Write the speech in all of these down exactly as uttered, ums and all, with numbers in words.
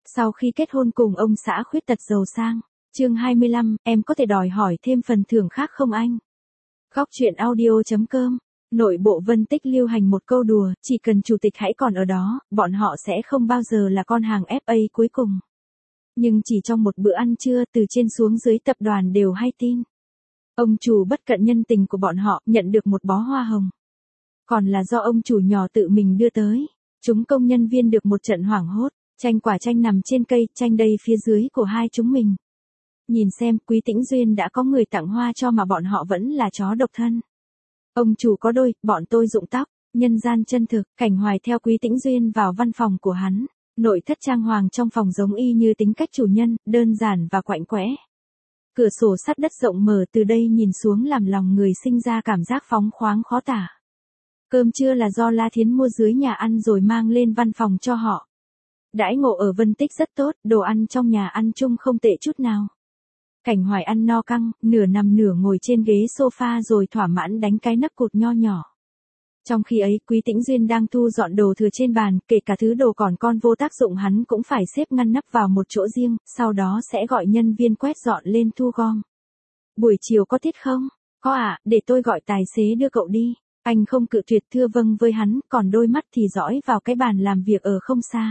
Sau khi kết hôn cùng ông xã khuyết tật giàu sang. Chương hai mươi lăm, em có thể đòi hỏi thêm phần thưởng khác không anh? Góc truyện audio.com. Nội bộ Vân Tích lưu hành một câu đùa, chỉ cần chủ tịch hãy còn ở đó, bọn họ sẽ không bao giờ là con hàng ép a cuối cùng. Nhưng chỉ trong một bữa ăn trưa, từ trên xuống dưới tập đoàn đều hay tin. Ông chủ bất cận nhân tình của bọn họ nhận được một bó hoa hồng. Còn là do ông chủ nhỏ tự mình đưa tới. Chúng công nhân viên được một trận hoảng hốt, chanh quả chanh nằm trên cây, chanh đây phía dưới của hai chúng mình. Nhìn xem, Quý Tĩnh Duyên đã có người tặng hoa cho mà bọn họ vẫn là chó độc thân. Ông chủ có đôi, bọn tôi rụng tóc, nhân gian chân thực, Cảnh Hoài theo Quý Tĩnh Duyên vào văn phòng của hắn. Nội thất trang hoàng trong phòng giống y như tính cách chủ nhân, đơn giản và quạnh quẽ. Cửa sổ sắt đất rộng mở từ đây nhìn xuống làm lòng người sinh ra cảm giác phóng khoáng khó tả. Cơm trưa là do La Thiến mua dưới nhà ăn rồi mang lên văn phòng cho họ. Đãi ngộ ở Vân Tích rất tốt, đồ ăn trong nhà ăn chung không tệ chút nào. Cảnh Hoài ăn no căng, nửa nằm nửa ngồi trên ghế sofa rồi thỏa mãn đánh cái nấc cụt nho nhỏ. Trong khi ấy, Quý Tĩnh Duyên đang thu dọn đồ thừa trên bàn, kể cả thứ đồ còn con vô tác dụng hắn cũng phải xếp ngăn nắp vào một chỗ riêng, sau đó sẽ gọi nhân viên quét dọn lên thu gom. Buổi chiều có tiết không? Có ạ, à, để tôi gọi tài xế đưa cậu đi. Anh không cự tuyệt thưa vâng với hắn, còn đôi mắt thì dõi vào cái bàn làm việc ở không xa.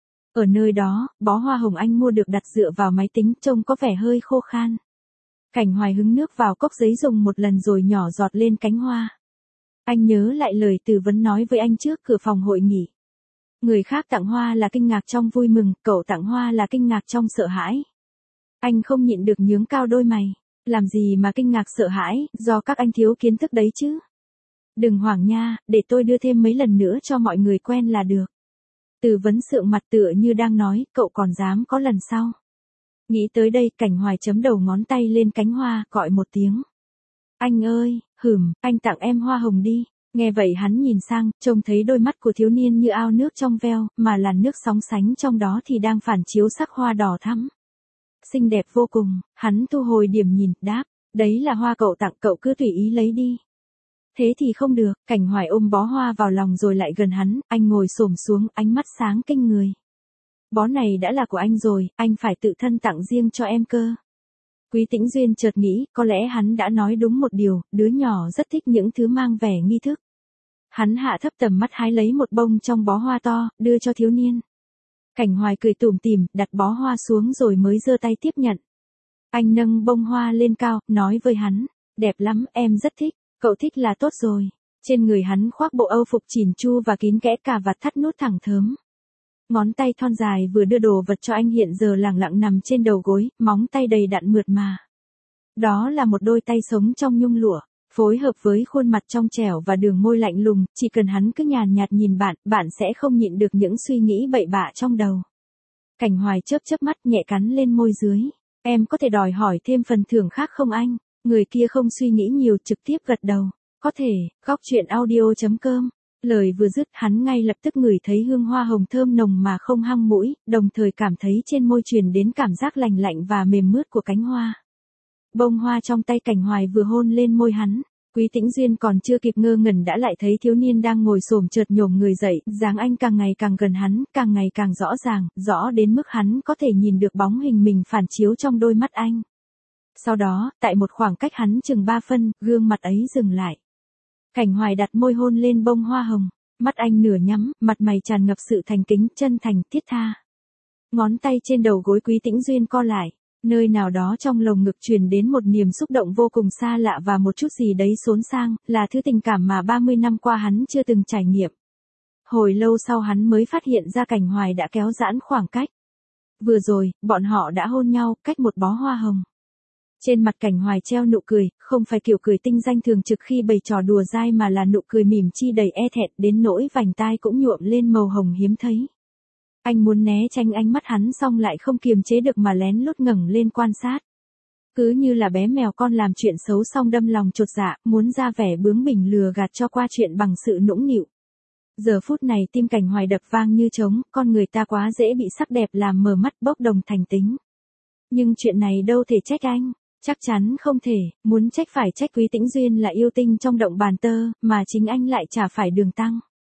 Ở nơi đó, bó hoa hồng anh mua được đặt dựa vào máy tính, trông có vẻ hơi khô khan. Cảnh Hoài hứng nước vào cốc giấy dùng một lần rồi nhỏ giọt lên cánh hoa. Anh nhớ lại lời tư vấn nói với anh trước cửa phòng hội nghị. Người khác tặng hoa là kinh ngạc trong vui mừng, cậu tặng hoa là kinh ngạc trong sợ hãi. Anh không nhịn được nhướng cao đôi mày. Làm gì mà kinh ngạc sợ hãi, do các anh thiếu kiến thức đấy chứ. Đừng hoảng nha, để tôi đưa thêm mấy lần nữa cho mọi người quen là được. Tư vấn sượng mặt tựa như đang nói, cậu còn dám có lần sau. Nghĩ tới đây, Cảnh Hoài chấm đầu ngón tay lên cánh hoa, gọi một tiếng. Anh ơi, hửm, anh tặng em hoa hồng đi. Nghe vậy hắn nhìn sang, trông thấy đôi mắt của thiếu niên như ao nước trong veo, mà làn nước sóng sánh trong đó thì đang phản chiếu sắc hoa đỏ thắm. Xinh đẹp vô cùng, hắn thu hồi điểm nhìn, đáp, đấy là hoa cậu tặng, cậu cứ tùy ý lấy đi. Thế thì không được, Cảnh Hoài ôm bó hoa vào lòng rồi lại gần hắn, anh ngồi xổm xuống, ánh mắt sáng kinh người. Bó này đã là của anh rồi, anh phải tự thân tặng riêng cho em cơ. Quý Tĩnh Duyên chợt nghĩ, có lẽ hắn đã nói đúng một điều, đứa nhỏ rất thích những thứ mang vẻ nghi thức. Hắn hạ thấp tầm mắt hái lấy một bông trong bó hoa to, đưa cho thiếu niên. Cảnh Hoài cười tủm tỉm, đặt bó hoa xuống rồi mới giơ tay tiếp nhận. Anh nâng bông hoa lên cao, nói với hắn, đẹp lắm, em rất thích. Cậu thích là tốt rồi. Trên người hắn khoác bộ âu phục chỉn chu và kín kẽ cà vạt thắt nút thẳng thớm. Ngón tay thon dài vừa đưa đồ vật cho anh hiện giờ lẳng lặng nằm trên đầu gối, móng tay đầy đặn mượt mà. Đó là một đôi tay sống trong nhung lụa, phối hợp với khuôn mặt trong trẻo và đường môi lạnh lùng, chỉ cần hắn cứ nhàn nhạt nhìn bạn, bạn sẽ không nhịn được những suy nghĩ bậy bạ trong đầu. Cảnh Hoài chớp chớp mắt nhẹ cắn lên môi dưới. Em có thể đòi hỏi thêm phần thưởng khác không anh? Người kia không suy nghĩ nhiều, trực tiếp gật đầu. Có thể, góc truyện audio.com. Lời vừa dứt, hắn ngay lập tức ngửi thấy hương hoa hồng thơm nồng mà không hăng mũi, đồng thời cảm thấy trên môi truyền đến cảm giác lành lạnh và mềm mướt của cánh hoa. Bông hoa trong tay Cảnh Hoài vừa hôn lên môi hắn. Quý Tĩnh Duyên còn chưa kịp ngơ ngẩn đã lại thấy thiếu niên đang ngồi xổm chợt nhổm người dậy, dáng anh càng ngày càng gần hắn, càng ngày càng rõ ràng, rõ đến mức hắn có thể nhìn được bóng hình mình phản chiếu trong đôi mắt anh. Sau đó, tại một khoảng cách hắn chừng ba phân, gương mặt ấy dừng lại. Cảnh Hoài đặt môi hôn lên bông hoa hồng, mắt anh nửa nhắm, mặt mày tràn ngập sự thành kính, chân thành, thiết tha. Ngón tay trên đầu gối Quý Tĩnh Duyên co lại, nơi nào đó trong lồng ngực truyền đến một niềm xúc động vô cùng xa lạ và một chút gì đấy xốn sang, là thứ tình cảm mà ba mươi năm qua hắn chưa từng trải nghiệm. Hồi lâu sau hắn mới phát hiện ra Cảnh Hoài đã kéo giãn khoảng cách. Vừa rồi, bọn họ đã hôn nhau, cách một bó hoa hồng. Trên mặt Cảnh Hoài treo nụ cười, không phải kiểu cười tinh danh thường trực khi bày trò đùa dai mà là nụ cười mỉm chi đầy e thẹn đến nỗi vành tai cũng nhuộm lên màu hồng hiếm thấy. Anh muốn né tránh ánh mắt hắn xong lại không kiềm chế được mà lén lút ngẩng lên quan sát. Cứ như là bé mèo con làm chuyện xấu xong đâm lòng chột dạ, muốn ra vẻ bướng bỉnh lừa gạt cho qua chuyện bằng sự nũng nịu. Giờ phút này tim Cảnh Hoài đập vang như trống, con người ta quá dễ bị sắc đẹp làm mờ mắt bốc đồng thành tính. Nhưng chuyện này đâu thể trách anh. Chắc chắn không thể, muốn trách phải trách Quý Tĩnh Duyên là yêu tinh trong động bàn tơ, mà chính anh lại chả phải Đường Tăng.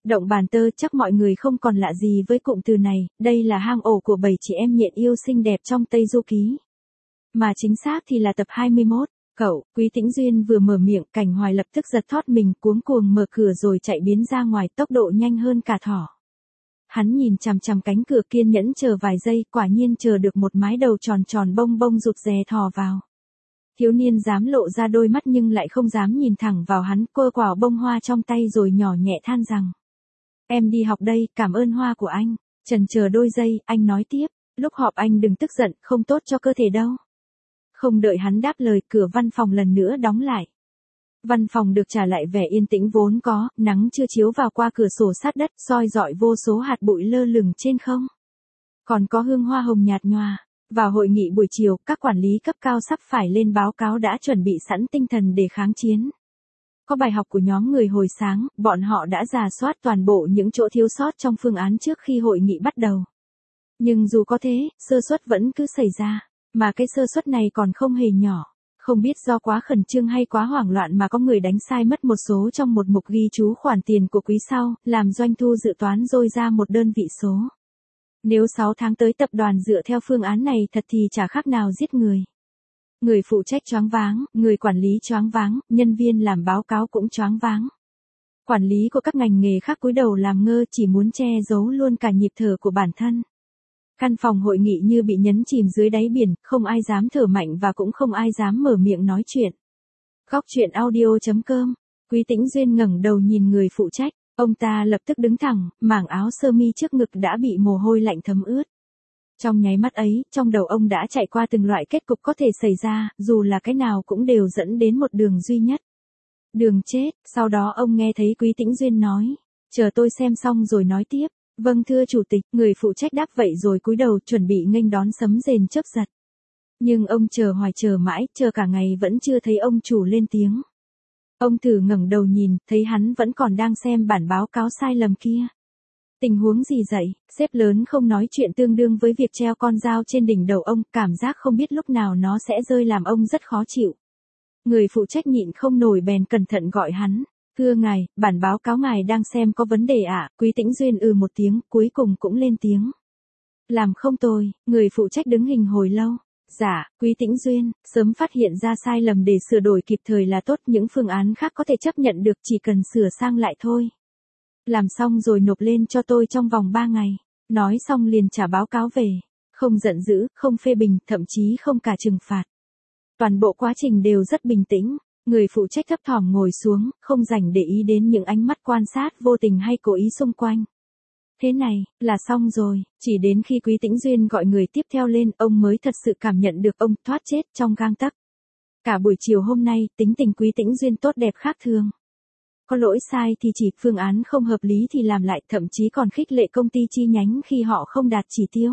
Động bàn tơ, chắc mọi người không còn lạ gì với cụm từ này, đây là hang ổ của bảy chị em nhện yêu xinh đẹp trong Tây Du Ký. Mà chính xác thì là tập hai mươi mốt. Cậu, Quý Tĩnh Duyên vừa mở miệng, Cảnh Hoài lập tức giật thót mình, cuống cuồng mở cửa rồi chạy biến ra ngoài, tốc độ nhanh hơn cả thỏ. Hắn nhìn chằm chằm cánh cửa, kiên nhẫn chờ vài giây, quả nhiên chờ được một mái đầu tròn tròn bông bông rụt rè thò vào. Thiếu niên dám lộ ra đôi mắt nhưng lại không dám nhìn thẳng vào hắn, cô quảo bông hoa trong tay rồi nhỏ nhẹ than rằng. Em đi học đây, cảm ơn hoa của anh. Chần chờ đôi giây, anh nói tiếp, lúc họp anh đừng tức giận, không tốt cho cơ thể đâu. Không đợi hắn đáp lời, cửa văn phòng lần nữa đóng lại. Văn phòng được trả lại vẻ yên tĩnh vốn có, nắng chưa chiếu vào qua cửa sổ sát đất, soi rọi vô số hạt bụi lơ lửng trên không. Còn có hương hoa hồng nhạt nhòa. Vào hội nghị buổi chiều, các quản lý cấp cao sắp phải lên báo cáo đã chuẩn bị sẵn tinh thần để kháng chiến. Có bài học của nhóm người hồi sáng, bọn họ đã rà soát toàn bộ những chỗ thiếu sót trong phương án trước khi hội nghị bắt đầu. Nhưng dù có thế, sơ suất vẫn cứ xảy ra, mà cái sơ suất này còn không hề nhỏ. Không biết do quá khẩn trương hay quá hoảng loạn mà có người đánh sai mất một số trong một mục ghi chú khoản tiền của quý sau, làm doanh thu dự toán rơi ra một đơn vị số. Nếu sáu tháng tới tập đoàn dựa theo phương án này thật thì chả khác nào giết người. Người phụ trách choáng váng, người quản lý choáng váng, nhân viên làm báo cáo cũng choáng váng. Quản lý của các ngành nghề khác cúi đầu làm ngơ, chỉ muốn che giấu luôn cả nhịp thở của bản thân. Căn phòng hội nghị như bị nhấn chìm dưới đáy biển, không ai dám thở mạnh và cũng không ai dám mở miệng nói chuyện. Góc chuyện audio chấm com. Quý Tĩnh Duyên ngẩng đầu nhìn người phụ trách, ông ta lập tức đứng thẳng, mảng áo sơ mi trước ngực đã bị mồ hôi lạnh thấm ướt. Trong nháy mắt ấy, trong đầu ông đã chạy qua từng loại kết cục có thể xảy ra, dù là cái nào cũng đều dẫn đến một đường duy nhất. Đường chết. Sau đó ông nghe thấy Quý Tĩnh Duyên nói, chờ tôi xem xong rồi nói tiếp. Vâng thưa chủ tịch, người phụ trách đáp vậy rồi cúi đầu chuẩn bị nghênh đón sấm rền chớp giật. Nhưng ông chờ hoài chờ mãi, chờ cả ngày vẫn chưa thấy ông chủ lên tiếng. Ông thử ngẩng đầu nhìn, thấy hắn vẫn còn đang xem bản báo cáo sai lầm kia. Tình huống gì vậy? Sếp lớn không nói chuyện tương đương với việc treo con dao trên đỉnh đầu ông, cảm giác không biết lúc nào nó sẽ rơi làm ông rất khó chịu. Người phụ trách nhịn không nổi bèn cẩn thận gọi hắn. Thưa ngài, bản báo cáo ngài đang xem có vấn đề ạ. À? Quý Tĩnh Duyên ừ một tiếng, cuối cùng cũng lên tiếng. Làm không tồi, người phụ trách đứng hình hồi lâu. Dạ, Quý Tĩnh Duyên, sớm phát hiện ra sai lầm để sửa đổi kịp thời là tốt, những phương án khác có thể chấp nhận được, chỉ cần sửa sang lại thôi. Làm xong rồi nộp lên cho tôi trong vòng ba ngày. Nói xong liền trả báo cáo về. Không giận dữ, không phê bình, thậm chí không cả trừng phạt. Toàn bộ quá trình đều rất bình tĩnh. Người phụ trách thấp thỏm ngồi xuống, không rảnh để ý đến những ánh mắt quan sát vô tình hay cố ý xung quanh. Thế này, là xong rồi, chỉ đến khi Quý Tĩnh Duyên gọi người tiếp theo lên, ông mới thật sự cảm nhận được ông thoát chết trong gang tấc. Cả buổi chiều hôm nay, tính tình Quý Tĩnh Duyên tốt đẹp khác thường. Có lỗi sai thì chỉ, phương án không hợp lý thì làm lại, thậm chí còn khích lệ công ty chi nhánh khi họ không đạt chỉ tiêu.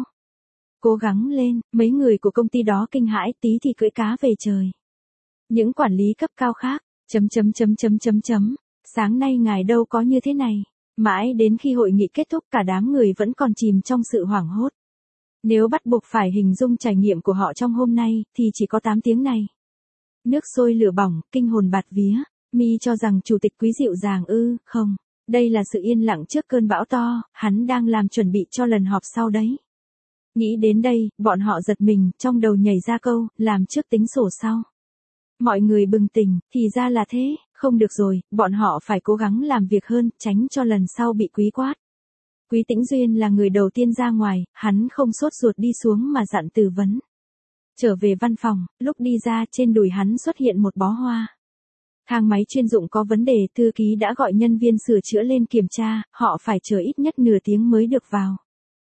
Cố gắng lên, mấy người của công ty đó kinh hãi, tí thì cưỡi cá về trời. Những quản lý cấp cao khác, chấm chấm chấm chấm chấm chấm, sáng nay ngài đâu có như thế này. Mãi đến khi hội nghị kết thúc cả đám người vẫn còn chìm trong sự hoảng hốt. Nếu bắt buộc phải hình dung trải nghiệm của họ trong hôm nay, thì chỉ có tám tiếng này. Nước sôi lửa bỏng, kinh hồn bạt vía, mi cho rằng chủ tịch Quý dịu dàng ư, không. Đây là sự yên lặng trước cơn bão to, hắn đang làm chuẩn bị cho lần họp sau đấy. Nghĩ đến đây, bọn họ giật mình, trong đầu nhảy ra câu, làm trước tính sổ sau. Mọi người bừng tỉnh, thì ra là thế, không được rồi, bọn họ phải cố gắng làm việc hơn, tránh cho lần sau bị Quý quát. Quý Tĩnh Duyên là người đầu tiên ra ngoài, hắn không sốt ruột đi xuống mà dặn tư vấn. Trở về văn phòng, lúc đi ra trên đùi hắn xuất hiện một bó hoa. Thang máy chuyên dụng có vấn đề, thư ký đã gọi nhân viên sửa chữa lên kiểm tra, họ phải chờ ít nhất nửa tiếng mới được vào.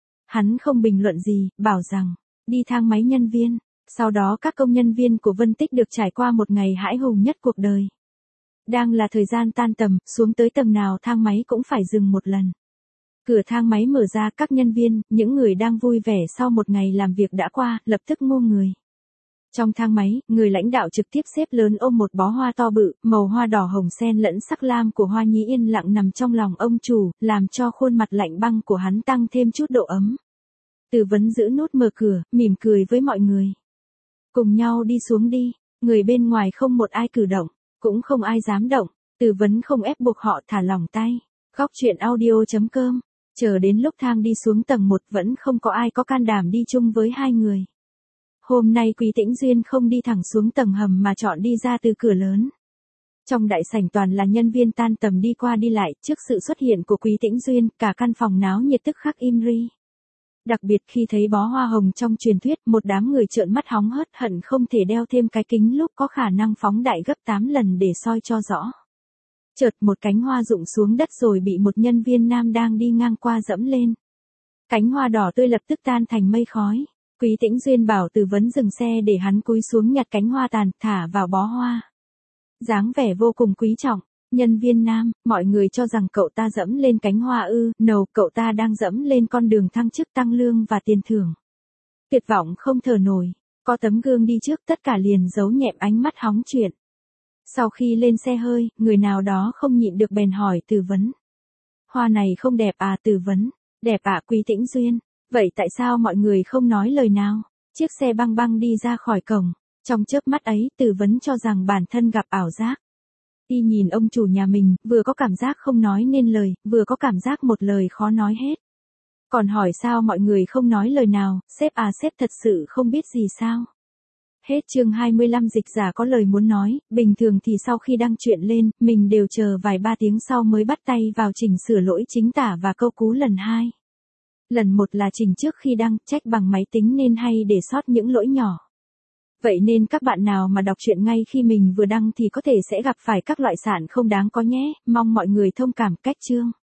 Hắn không bình luận gì, bảo rằng, đi thang máy nhân viên. Sau đó các công nhân viên của Vân Tích được trải qua một ngày hãi hùng nhất cuộc đời. Đang là thời gian tan tầm, xuống tới tầng nào thang máy cũng phải dừng một lần. Cửa thang máy mở ra, các nhân viên, những người đang vui vẻ sau một ngày làm việc đã qua, lập tức ngô người. Trong thang máy, người lãnh đạo trực tiếp xếp lớn ôm một bó hoa to bự, màu hoa đỏ hồng xen lẫn sắc lam của hoa nhí yên lặng nằm trong lòng ông chủ, làm cho khuôn mặt lạnh băng của hắn tăng thêm chút độ ấm. Tư vấn giữ nút mở cửa, mỉm cười với mọi người. Cùng nhau đi xuống đi, người bên ngoài không một ai cử động, cũng không ai dám động, tư vấn không ép buộc họ thả lỏng tay. Góc truyện audio.com. Chờ đến lúc thang đi xuống tầng một vẫn không có ai có can đảm đi chung với hai người. Hôm nay Quý Tĩnh Duyên không đi thẳng xuống tầng hầm mà chọn đi ra từ cửa lớn. Trong đại sảnh toàn là nhân viên tan tầm đi qua đi lại, trước sự xuất hiện của Quý Tĩnh Duyên, cả căn phòng náo nhiệt tức khắc im ri. Đặc biệt khi thấy bó hoa hồng trong truyền thuyết, một đám người trợn mắt hóng hớt hận không thể đeo thêm cái kính lúc có khả năng phóng đại gấp tám lần để soi cho rõ. Chợt một cánh hoa rụng xuống đất rồi bị một nhân viên nam đang đi ngang qua dẫm lên. Cánh hoa đỏ tươi lập tức tan thành mây khói. Quý Tĩnh Duyên bảo Từ Vấn dừng xe để hắn cúi xuống nhặt cánh hoa tàn, thả vào bó hoa. Dáng vẻ vô cùng quý trọng. Nhân viên nam, mọi người cho rằng cậu ta dẫm lên cánh hoa ư, no, cậu ta đang dẫm lên con đường thăng chức tăng lương và tiền thưởng. Tuyệt vọng không thở nổi, có tấm gương đi trước tất cả liền giấu nhẹm ánh mắt hóng chuyện. Sau khi lên xe hơi, người nào đó không nhịn được bèn hỏi Từ Vấn. Hoa này không đẹp à Từ Vấn? Đẹp ạ Quý Tĩnh Duyên. Vậy tại sao mọi người không nói lời nào? Chiếc xe băng băng đi ra khỏi cổng. Trong chớp mắt ấy, Từ Vấn cho rằng bản thân gặp ảo giác. Y nhìn ông chủ nhà mình, vừa có cảm giác không nói nên lời, vừa có cảm giác một lời khó nói hết. Còn hỏi sao mọi người không nói lời nào, sếp à sếp thật sự không biết gì sao? Hết chương hai mươi lăm. Dịch giả có lời muốn nói, bình thường thì sau khi đăng chuyện lên, mình đều chờ vài ba tiếng sau mới bắt tay vào chỉnh sửa lỗi chính tả và câu cú lần hai. Lần một là chỉnh trước khi đăng, check bằng máy tính nên hay để sót những lỗi nhỏ. Vậy nên các bạn nào mà đọc truyện ngay khi mình vừa đăng thì có thể sẽ gặp phải các loại sản không đáng có nhé, mong mọi người thông cảm. Cách chương